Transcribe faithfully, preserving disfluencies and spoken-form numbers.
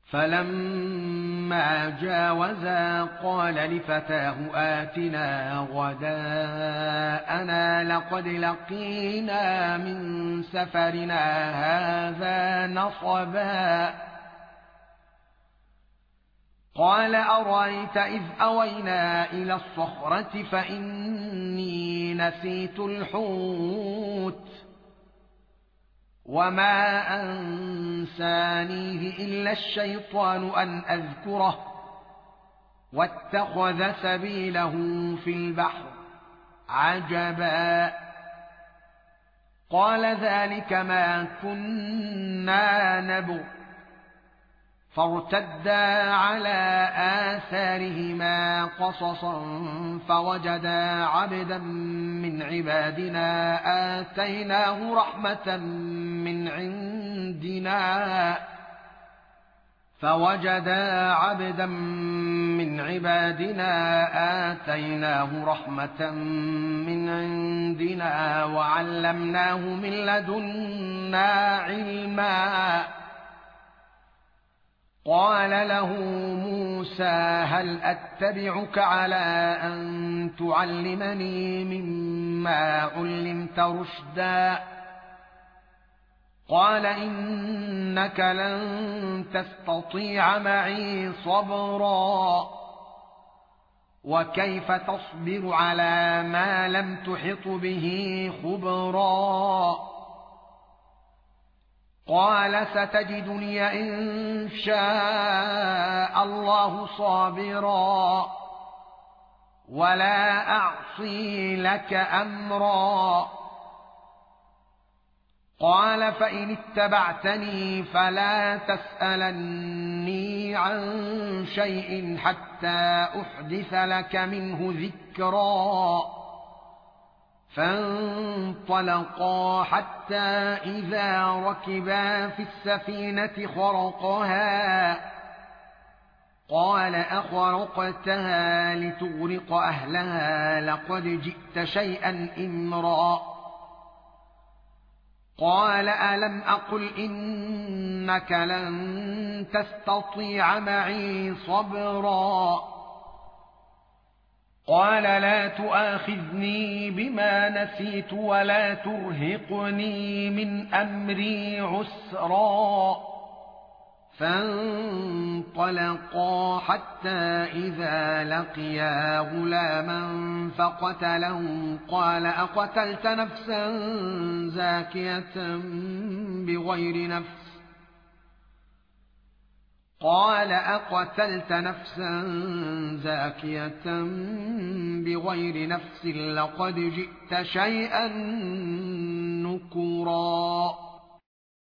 فلما جاوزا قال لفتاه آتنا غداءنا لقد لقينا من سفرنا هذا نصبا قال أرأيت إذ أوينا إلى الصخرة فإني نسيت الحوت وما أنسانيه إلا الشيطان أن أذكره واتخذ سبيله في البحر عجبا قال ذلك ما كنا نبغ فارتدا على آثارهما قصصا فوجدا عبدا من عبادنا آتيناه رحمة من عندنا فوجدا عبدا من عبادنا آتيناه رحمة من عندنا وعلمناه من لدنا علما قال له موسى هل أتبعك على أن تعلمني مما علمت رشدا قال إنك لن تستطيع معي صبرا وكيف تصبر على ما لم تحط به خبرا قال ستجدني إن شاء الله صابرا ولا أعصي لك أمرا قال فإن اتبعتني فلا تسألني عن شيء حتى أحدث لك منه ذكرا فانطلقا حتى إذا ركبا في السفينة خرقها قال أخرقتها لتغرق أهلها لقد جئت شيئا إمرا قال ألم أقل إنك لن تستطيع معي صبرا قال لا تؤاخذني بما نسيت ولا ترهقني من أمري عسرا فانطلقا حتى إذا لقيا غلاما فقتله قال أقتلت نفسا زاكية بغير نفس قال أقتلت نفسا زاكية بغير نفس لقد جئت شيئا نكرا